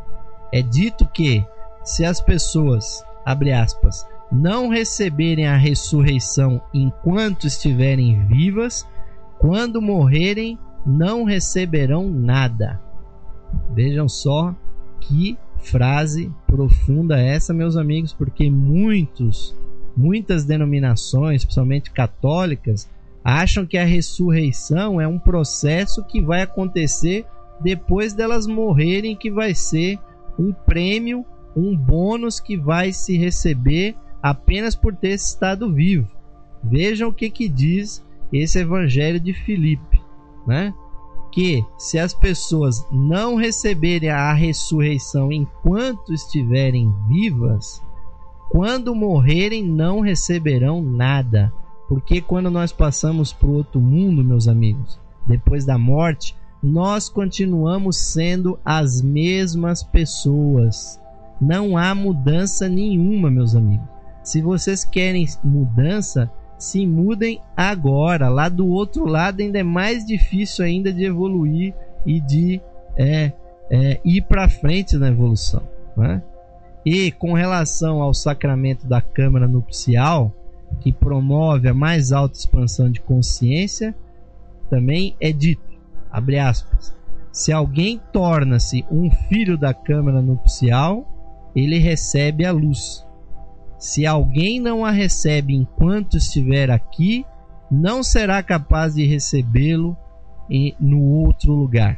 É dito que se as pessoas, abre aspas, não receberem a ressurreição enquanto estiverem vivas, quando morrerem não receberão nada. Vejam só que frase profunda essa, meus amigos, porque muitos, muitas denominações, principalmente católicas, acham que a ressurreição é um processo que vai acontecer depois delas morrerem, que vai ser um prêmio, um bônus que vai se receber apenas por ter estado vivo. Vejam o que, que diz esse Evangelho de Filipe, né? Que se as pessoas não receberem a ressurreição enquanto estiverem vivas, quando morrerem não receberão nada. Porque quando nós passamos para o outro mundo, meus amigos, depois da morte, nós continuamos sendo as mesmas pessoas. Não há mudança nenhuma, meus amigos. Se vocês querem mudança, se mudem agora. Lá do outro lado ainda é mais difícil ainda de evoluir e de é, é, ir para frente na evolução, né? E com relação ao sacramento da câmara nupcial, que promove a mais alta expansão de consciência, também é dito, abre aspas, se alguém torna-se um filho da câmara nupcial, ele recebe a luz. Se alguém não a recebe enquanto estiver aqui, não será capaz de recebê-lo no outro lugar.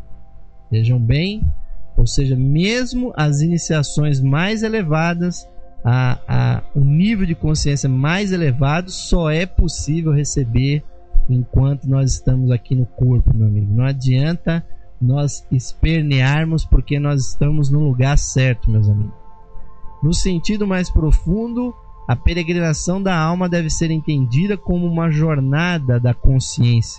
Vejam bem, ou seja, mesmo as iniciações mais elevadas, a, a, o nível de consciência mais elevado só é possível receber enquanto nós estamos aqui no corpo, meu amigo. Não adianta nós espernearmos porque nós estamos no lugar certo, meus amigos. No sentido mais profundo, a peregrinação da alma deve ser entendida como uma jornada da consciência.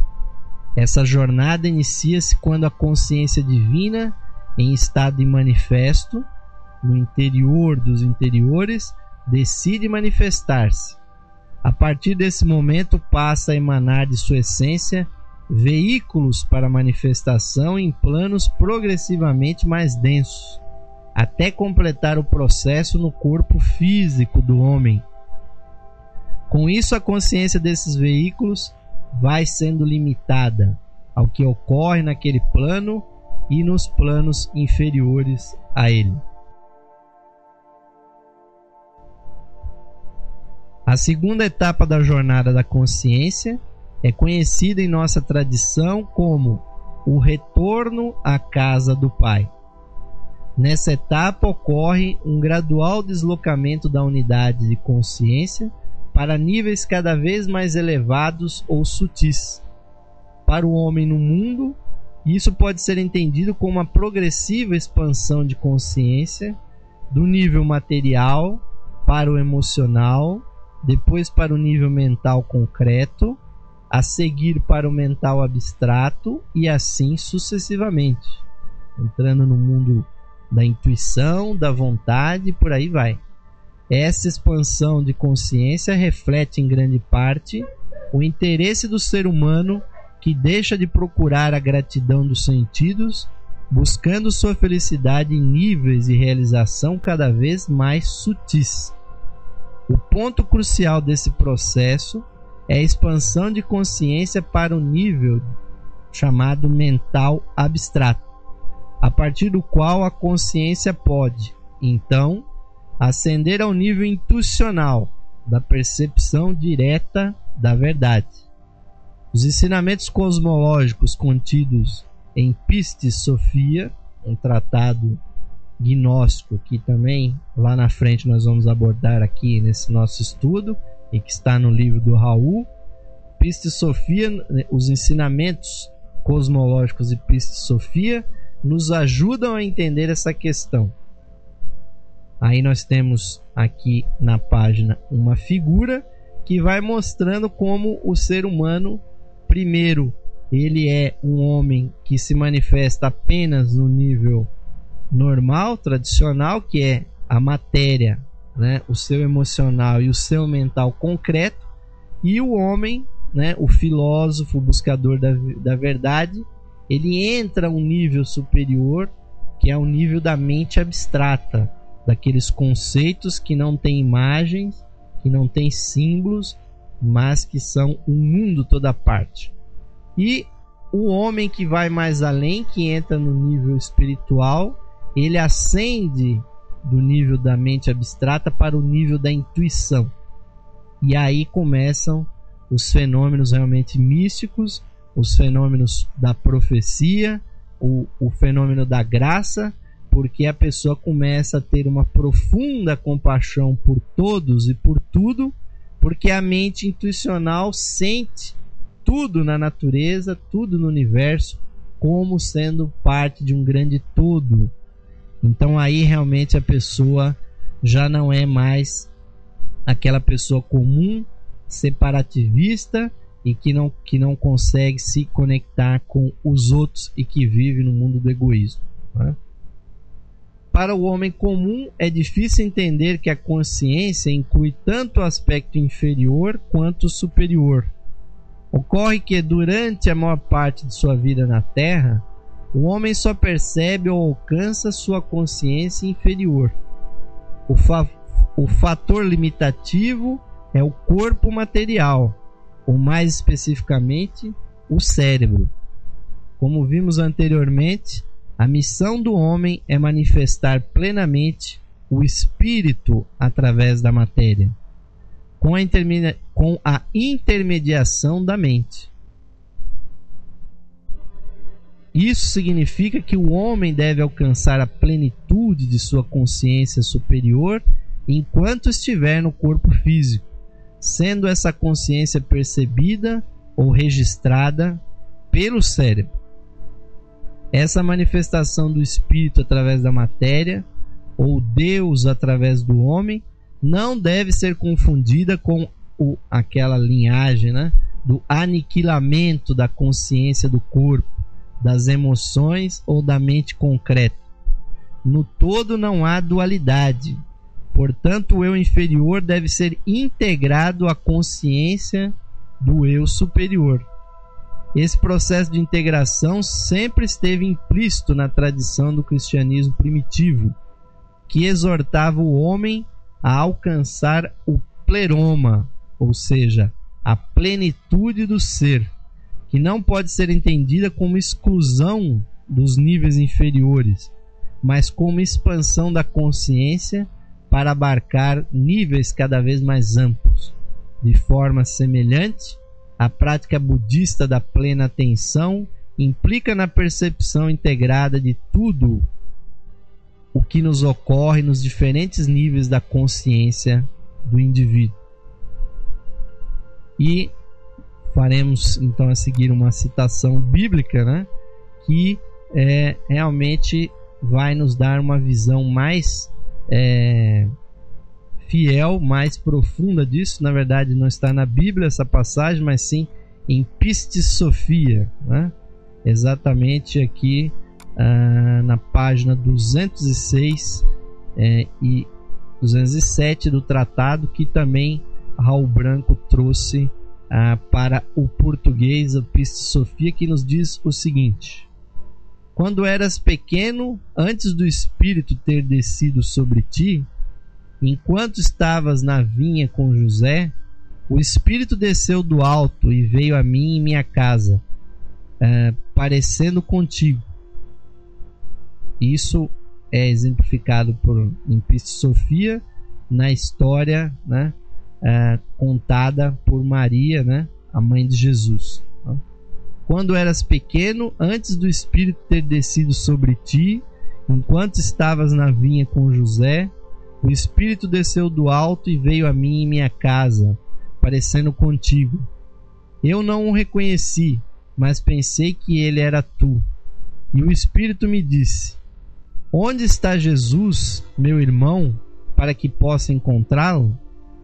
Essa jornada inicia-se quando a consciência divina, em estado de manifesto, no interior dos interiores, decide manifestar-se. A partir desse momento passa a emanar de sua essência veículos para manifestação em planos progressivamente mais densos, até completar o processo no corpo físico do homem. Com isso, a consciência desses veículos vai sendo limitada ao que ocorre naquele plano e nos planos inferiores a ele. A segunda etapa da jornada da consciência é conhecida em nossa tradição como o retorno à casa do Pai. Nessa etapa ocorre um gradual deslocamento da unidade de consciência para níveis cada vez mais elevados ou sutis. Para o homem no mundo, isso pode ser entendido como uma progressiva expansão de consciência do nível material para o emocional, depois para o nível mental concreto, a seguir para o mental abstrato e assim sucessivamente, entrando no mundo da intuição, da vontade e por aí vai. Essa expansão de consciência reflete em grande parte o interesse do ser humano que deixa de procurar a gratidão dos sentidos, buscando sua felicidade em níveis de realização cada vez mais sutis. O ponto crucial desse processo é a expansão de consciência para o nível chamado mental abstrato, a partir do qual a consciência pode, então, ascender ao nível intuicional, da percepção direta da verdade. Os ensinamentos cosmológicos contidos em Pistis Sophia, um tratado gnóstico que também lá na frente nós vamos abordar aqui nesse nosso estudo e que está no livro do Raul. Pistis Sophia, os ensinamentos cosmológicos de Pistis Sophia nos ajudam a entender essa questão. Aí nós temos aqui na página uma figura que vai mostrando como o ser humano, primeiro, ele é um homem que se manifesta apenas no nível normal, tradicional, que é a matéria, né, o seu emocional e o seu mental concreto, e o homem, né, o filósofo, o buscador da, da verdade, ele entra a um nível superior, que é o nível da mente abstrata, daqueles conceitos que não têm imagens, que não têm símbolos, mas que são um mundo toda parte. E o homem que vai mais além, que entra no nível espiritual, ele ascende do nível da mente abstrata para o nível da intuição. E aí começam os fenômenos realmente místicos, os fenômenos da profecia, o, o fenômeno da graça, porque a pessoa começa a ter uma profunda compaixão por todos e por tudo, porque a mente intuicional sente tudo na natureza, tudo no universo, como sendo parte de um grande todo. Então aí realmente a pessoa já não é mais aquela pessoa comum, separativista e que não, que não consegue se conectar com os outros e que vive no mundo do egoísmo, né? Para o homem comum é difícil entender que a consciência inclui tanto o aspecto inferior quanto o superior. Ocorre que durante a maior parte de sua vida na Terra, o homem só percebe ou alcança sua consciência inferior. O, fa o fator limitativo é o corpo material, ou mais especificamente, o cérebro. Como vimos anteriormente, a missão do homem é manifestar plenamente o espírito através da matéria, com a, com a intermediação da mente. Isso significa que o homem deve alcançar a plenitude de sua consciência superior enquanto estiver no corpo físico, sendo essa consciência percebida ou registrada pelo cérebro. Essa manifestação do espírito através da matéria, ou Deus através do homem, não deve ser confundida com o, aquela linhagem, né, do aniquilamento da consciência do corpo, das emoções ou da mente concreta. No todo não há dualidade. Portanto, o eu inferior deve ser integrado à consciência do eu superior. Esse processo de integração sempre esteve implícito na tradição do cristianismo primitivo, que exortava o homem a alcançar o pleroma, ou seja, a plenitude do ser, que não pode ser entendida como exclusão dos níveis inferiores, mas como expansão da consciência para abarcar níveis cada vez mais amplos. De forma semelhante, a prática budista da plena atenção implica na percepção integrada de tudo o que nos ocorre nos diferentes níveis da consciência do indivíduo. E faremos então a seguir uma citação bíblica, né, que é, realmente vai nos dar uma visão mais é, fiel, mais profunda disso. Na verdade não está na Bíblia essa passagem, mas sim em Pistis Sophia, né? Exatamente aqui ah, na página duzentos e seis é, e duzentos e sete do tratado, que também Raul Branco trouxe ah, para o português, a Pistis Sophia, que nos diz o seguinte: quando eras pequeno, antes do Espírito ter descido sobre ti, enquanto estavas na vinha com José, o Espírito desceu do alto e veio a mim em minha casa, uh, parecendo contigo. Isso é exemplificado por, em Pistis Sophia, na história, né, é, contada por Maria, né, a mãe de Jesus. Quando eras pequeno, antes do Espírito ter descido sobre ti, enquanto estavas na vinha com José, o Espírito desceu do alto e veio a mim em minha casa, parecendo contigo. Eu não o reconheci, mas pensei que ele era tu. E o Espírito me disse: onde está Jesus, meu irmão, para que possa encontrá-lo?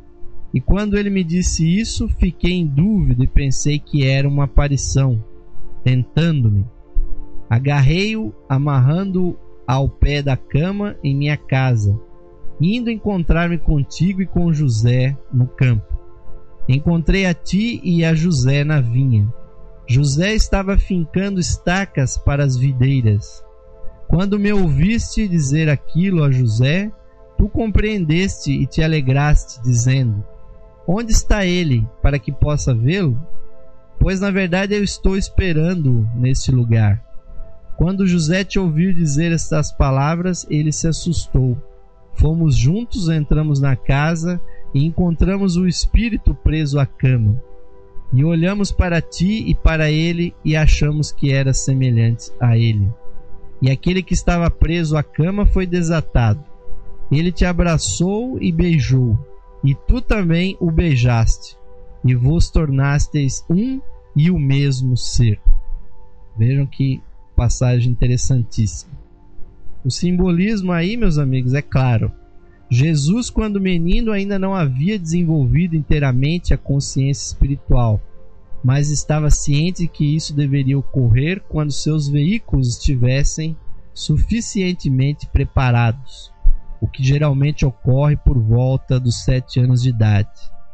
E quando ele me disse isso, fiquei em dúvida e pensei que era uma aparição, tentando-me. Agarrei-o, amarrando-o ao pé da cama em minha casa, indo encontrar-me contigo e com José no campo. Encontrei a ti e a José na vinha. José estava fincando estacas para as videiras. Quando me ouviste dizer aquilo a José, tu compreendeste e te alegraste, dizendo: onde está ele, para que possa vê-lo? Pois na verdade eu estou esperando-o neste lugar. Quando José te ouviu dizer estas palavras, ele se assustou. Fomos juntos, entramos na casa e encontramos o espírito preso à cama. E olhamos para ti e para ele e achamos que era semelhante a ele. E aquele que estava preso à cama foi desatado. Ele te abraçou e beijou, e tu também o beijaste, e vos tornastes um e o mesmo ser. Vejam que passagem interessantíssima. O simbolismo aí, meus amigos, é claro. Jesus, quando menino, ainda não havia desenvolvido inteiramente a consciência espiritual, mas estava ciente de que isso deveria ocorrer quando seus veículos estivessem suficientemente preparados, o que geralmente ocorre por volta dos sete anos de idade.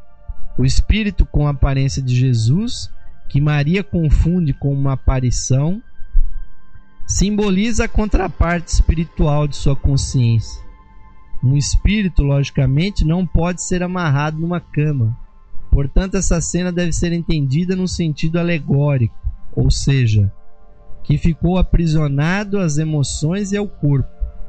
O espírito com a aparência de Jesus, que Maria confunde com uma aparição, simboliza a contraparte espiritual de sua consciência. Um espírito, logicamente, não pode ser amarrado numa cama. Portanto, essa cena deve ser entendida num sentido alegórico, ou seja, que ficou aprisionado às emoções e ao corpo.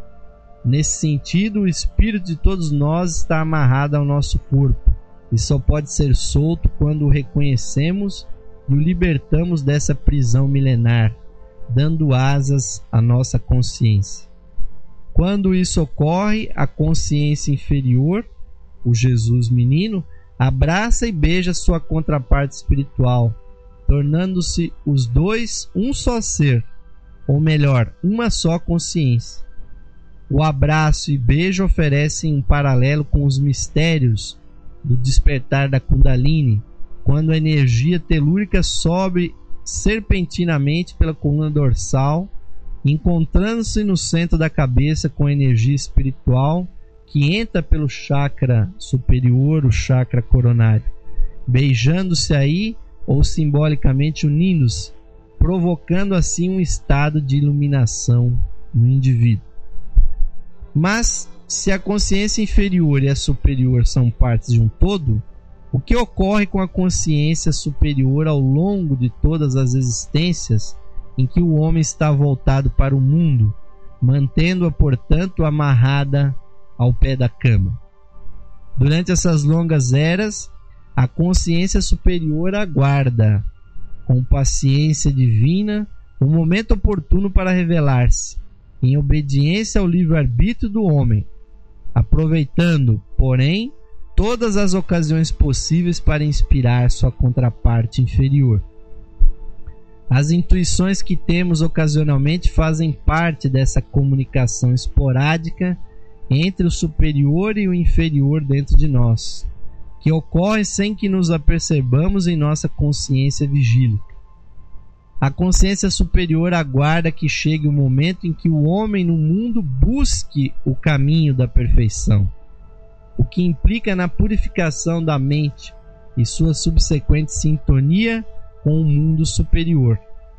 Nesse sentido, o espírito de todos nós está amarrado ao nosso corpo e só pode ser solto quando o reconhecemos e o libertamos dessa prisão milenar, dando asas à nossa consciência. Quando isso ocorre, a consciência inferior, o Jesus menino, abraça e beija sua contraparte espiritual, tornando-se os dois um só ser, ou melhor, uma só consciência. O abraço e beijo oferecem um paralelo com os mistérios do despertar da Kundalini, quando a energia telúrica sobe serpentinamente pela coluna dorsal, encontrando-se no centro da cabeça com a energia espiritual que entra pelo chakra superior, o chakra coronário, beijando-se aí ou simbolicamente unindo-se, provocando assim um estado de iluminação no indivíduo. Mas, se a consciência inferior e a superior são partes de um todo, o que ocorre com a consciência superior ao longo de todas as existências em que o homem está voltado para o mundo, mantendo-a, portanto, amarrada ao pé da cama? Durante essas longas eras, a consciência superior aguarda, com paciência divina, o momento oportuno para revelar-se, em obediência ao livre-arbítrio do homem, aproveitando, porém, todas as ocasiões possíveis para inspirar sua contraparte inferior. As intuições que temos ocasionalmente fazem parte dessa comunicação esporádica entre o superior e o inferior dentro de nós, que ocorre sem que nos apercebamos em nossa consciência vigílica. A consciência superior aguarda que chegue o momento em que o homem no mundo busque o caminho da perfeição, o que implica na purificação da mente e sua subsequente sintonia com o mundo superior.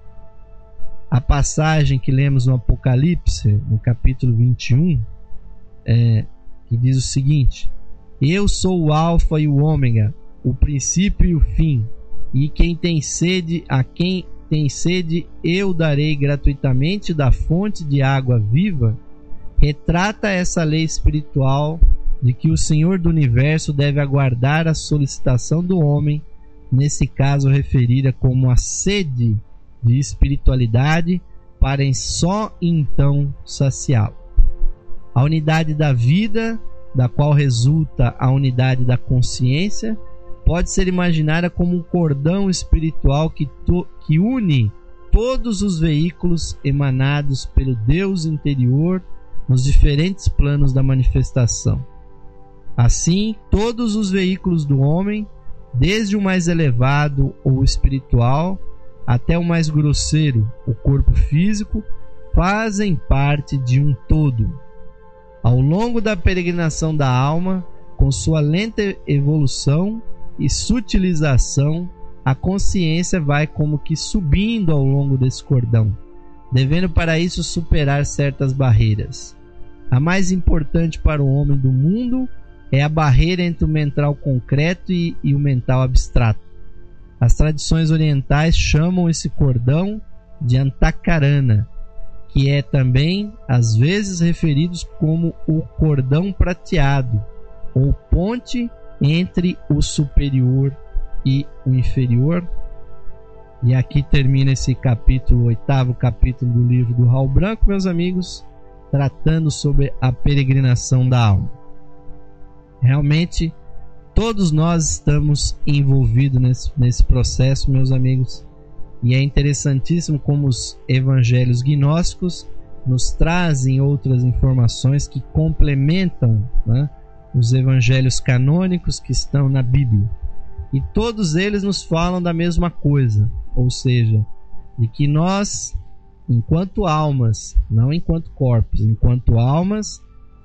A passagem que lemos no Apocalipse, no capítulo vinte e um, é, que diz o seguinte: eu sou o Alfa e o Ômega, o princípio e o fim, e quem tem sede, a quem tem sede eu darei gratuitamente da fonte de água viva, retrata essa lei espiritual de que o Senhor do Universo deve aguardar a solicitação do homem, nesse caso referida como a sede de espiritualidade, para em só então saciá-lo. A unidade da vida, da qual resulta a unidade da consciência, pode ser imaginada como um cordão espiritual que, to, que une todos os veículos emanados pelo Deus interior nos diferentes planos da manifestação. Assim, todos os veículos do homem, desde o mais elevado ou espiritual até o mais grosseiro, o corpo físico, fazem parte de um todo. Ao longo da peregrinação da alma, com sua lenta evolução e sutilização, a consciência vai como que subindo ao longo desse cordão, devendo para isso superar certas barreiras. A mais importante para o homem do mundo é a barreira entre o mental concreto e, e o mental abstrato. As tradições orientais chamam esse cordão de Antakarana, que é também às vezes referido como o cordão prateado, ou ponte entre o superior e o inferior. E aqui termina esse capítulo, o oitavo capítulo do livro do Raul Branco, meus amigos, tratando sobre a peregrinação da alma. Realmente, todos nós estamos envolvidos nesse, nesse processo, meus amigos, e é interessantíssimo como os evangelhos gnósticos nos trazem outras informações que complementam, né, os evangelhos canônicos que estão na Bíblia. E todos eles nos falam da mesma coisa, ou seja, de que nós, enquanto almas, não enquanto corpos, enquanto almas,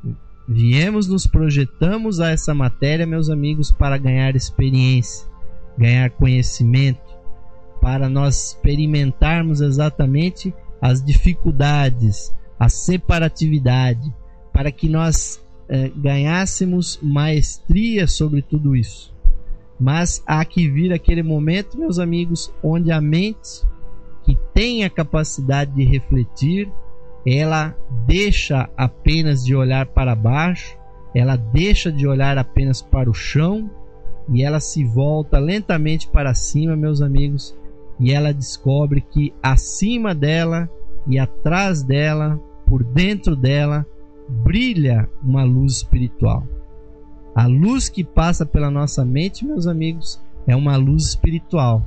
viemos, nos projetamos a essa matéria, meus amigos, para ganhar experiência, ganhar conhecimento, para nós experimentarmos exatamente as dificuldades, a separatividade, para que nós eh, ganhássemos maestria sobre tudo isso. Mas há que vir aquele momento, meus amigos, onde a mente, que tem a capacidade de refletir, ela deixa apenas de olhar para baixo, ela deixa de olhar apenas para o chão e ela se volta lentamente para cima, meus amigos, e ela descobre que acima dela e atrás dela, por dentro dela, brilha uma luz espiritual. A luz que passa pela nossa mente, meus amigos, é uma luz espiritual.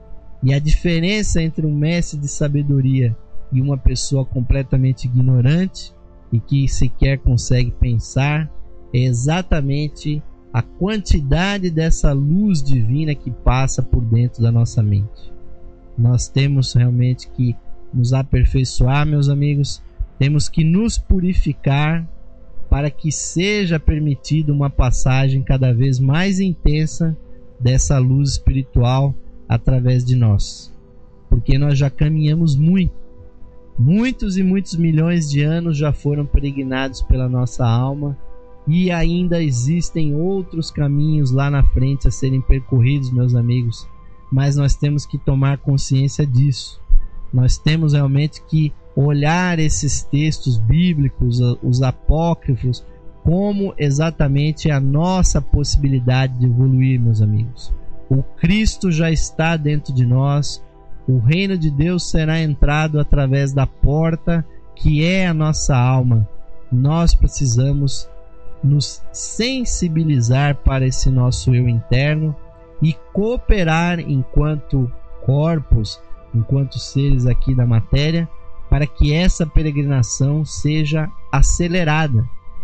E a diferença entre um mestre de sabedoria e uma pessoa completamente ignorante e que sequer consegue pensar é exatamente a quantidade dessa luz divina que passa por dentro da nossa mente. Nós temos realmente que nos aperfeiçoar, meus amigos, temos que nos purificar para que seja permitida uma passagem cada vez mais intensa dessa luz espiritual através de nós, porque nós já caminhamos muito. Muitos e muitos milhões de anos já foram peregrinados pela nossa alma e ainda existem outros caminhos lá na frente a serem percorridos, meus amigos, mas nós temos que tomar consciência disso. Nós temos realmente que olhar esses textos bíblicos, os apócrifos, como exatamente a nossa possibilidade de evoluir, meus amigos. O Cristo já está dentro de nós. O reino de Deus será entrado através da porta que é a nossa alma. Nós precisamos nos sensibilizar para esse nosso eu interno e cooperar enquanto corpos, enquanto seres aqui da matéria, para que essa peregrinação seja acelerada.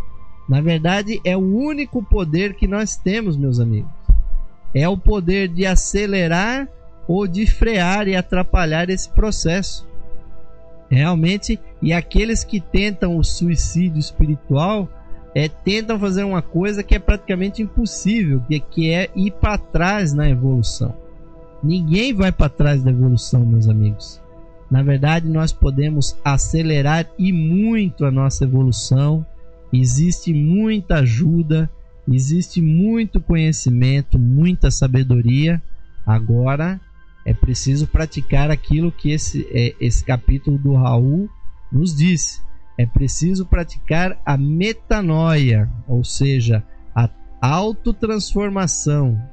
Na verdade, é o único poder que nós temos, meus amigos. É o poder de acelerar ou de frear e atrapalhar esse processo. Realmente, e aqueles que tentam o suicídio espiritual é, tentam fazer uma coisa que é praticamente impossível, que, que é ir para trás na evolução. Ninguém vai para trás da evolução, meus amigos. Na verdade, nós podemos acelerar e muito a nossa evolução. Existe muita ajuda, existe muito conhecimento, muita sabedoria. Agora é preciso praticar aquilo que esse, é, esse capítulo do Raul nos disse. é preciso praticar a metanoia, ou seja, a autotransformação.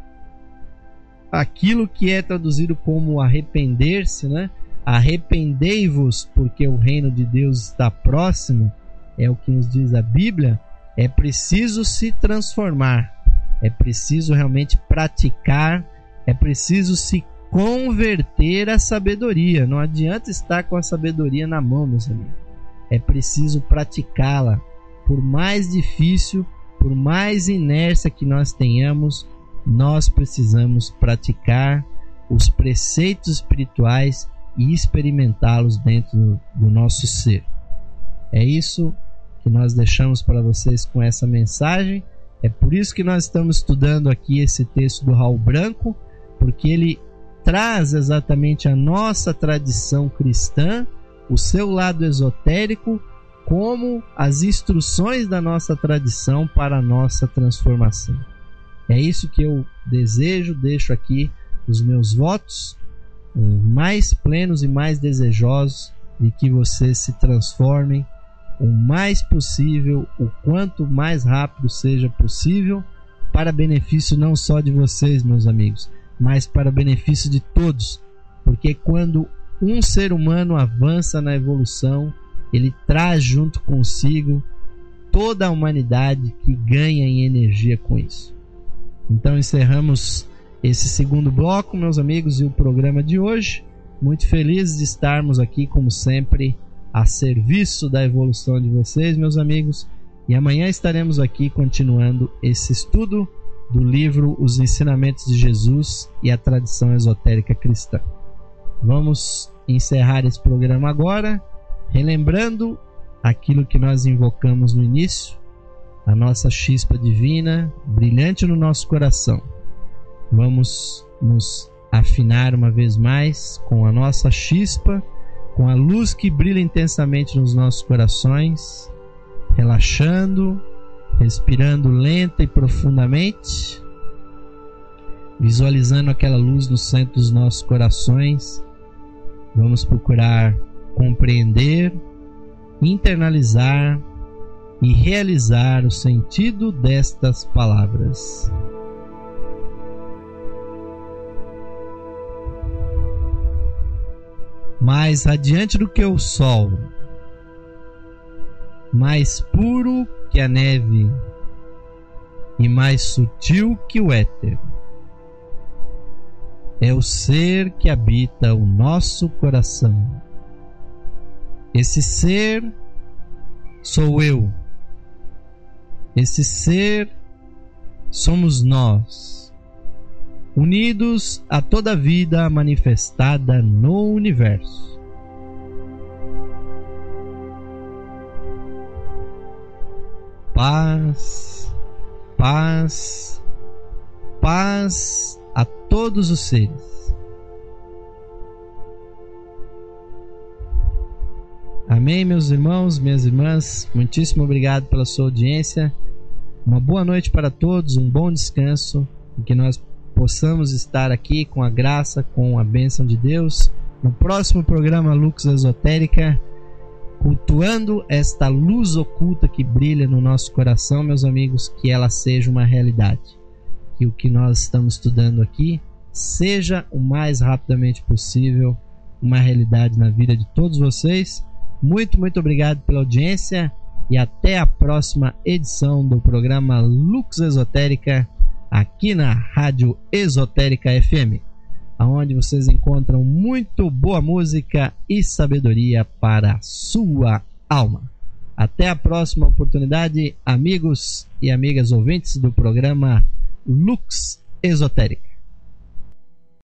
Aquilo que é traduzido como arrepender-se, né? Arrependei-vos, porque o reino de Deus está próximo, é o que nos diz a Bíblia. É preciso se transformar, é preciso realmente praticar, é preciso se converter à sabedoria. Não adianta estar com a sabedoria na mão, meus amigos. É preciso praticá-la. Por mais difícil, por mais inércia que nós tenhamos, nós precisamos praticar os preceitos espirituais e experimentá-los dentro do nosso ser. É isso que nós deixamos para vocês com essa mensagem. É por isso que nós estamos estudando aqui esse texto do Raul Branco, porque ele traz exatamente a nossa tradição cristã, o seu lado esotérico, como as instruções da nossa tradição para a nossa transformação. É isso que eu desejo, deixo aqui os meus votos mais plenos e mais desejosos de que vocês se transformem o mais possível, o quanto mais rápido seja possível, para benefício não só de vocês, meus amigos, mas para benefício de todos, porque quando um ser humano avança na evolução, ele traz junto consigo toda a humanidade que ganha em energia com isso. Então encerramos esse segundo bloco, meus amigos, e o programa de hoje. Muito felizes de estarmos aqui, como sempre, a serviço da evolução de vocês, meus amigos. E amanhã estaremos aqui continuando esse estudo do livro Os Ensinamentos de Jesus e a Tradição Esotérica Cristã. Vamos encerrar esse programa agora, relembrando aquilo que nós invocamos no início, a nossa chispa divina, brilhante no nosso coração. Vamos nos afinar uma vez mais com a nossa chispa, com a luz que brilha intensamente nos nossos corações, relaxando, respirando lenta e profundamente, visualizando aquela luz no centro dos nossos corações. Vamos procurar compreender, internalizar e realizar o sentido destas palavras. Mais radiante do que o sol, mais puro que a neve e mais sutil que o éter, é o ser que habita o nosso coração. Esse ser sou eu. Esse ser somos nós, unidos a toda a vida manifestada no universo. Paz, paz, paz a todos os seres. Amém, meus irmãos, minhas irmãs. Muitíssimo obrigado pela sua audiência. Uma boa noite para todos, um bom descanso, e que nós possamos estar aqui com a graça, com a bênção de Deus, no próximo programa Lux Esotérica, cultuando esta luz oculta que brilha no nosso coração, meus amigos, que ela seja uma realidade. Que o que nós estamos estudando aqui seja o mais rapidamente possível uma realidade na vida de todos vocês. Muito, muito obrigado pela audiência e até a próxima edição do programa Lux Esotérica, aqui na Rádio Esotérica F M, onde vocês encontram muito boa música e sabedoria para a sua alma. Até a próxima oportunidade, amigos e amigas ouvintes do programa Lux Esotérica.